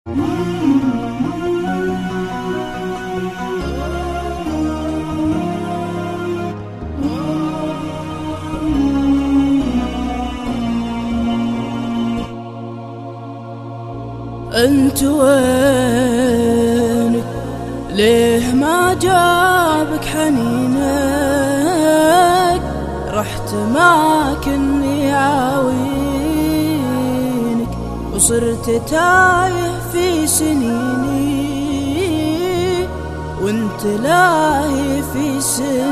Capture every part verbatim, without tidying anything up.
انت وينك؟ ليه ما جابك حنينك؟ رحت معك اني عاوينك وصرت تايه في سنيني، وانت لاهي في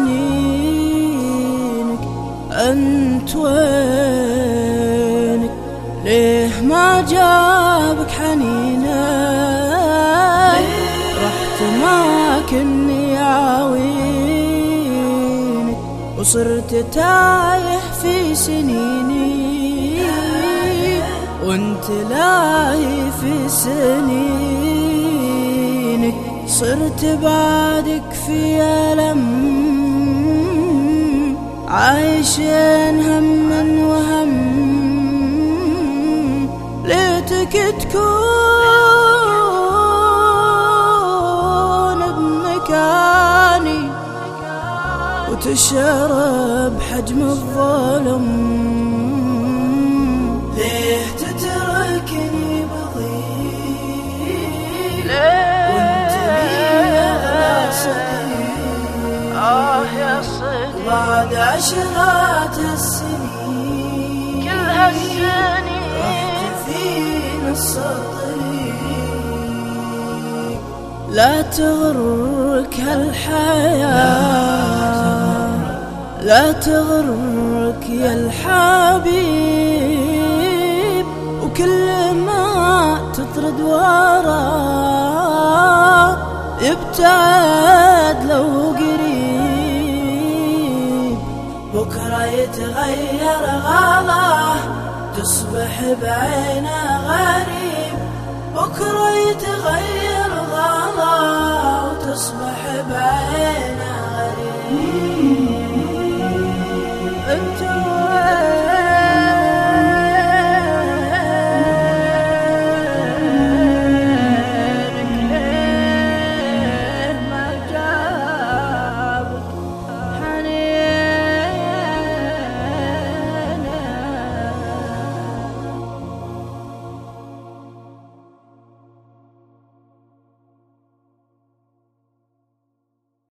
سنينك. انت وينك؟ ليه ما جابك حنينك؟ رحت معك اني عاوينك وصرت تايه في سنيني، وانت لاهي في سنينك. صرت بعدك في ألم، عايشين هم وهم، ليتك تكون بمكاني وتشرب حجم الظلم. ليه تتركني بضيق وانت لي اغلى صديق؟ آه يا صديق، بعد عشرات السنين، كل هالسنين رحت في نص الطريق. لا تغرك هالحياة، لا تغرك يا الحبيب، وكل ما تطرد وراه يبتعد لو قريب. بكرة يتغير غلاه تصبح بعينه غريب، بكرة يتغير غلاه وتصبح بعينه غريب.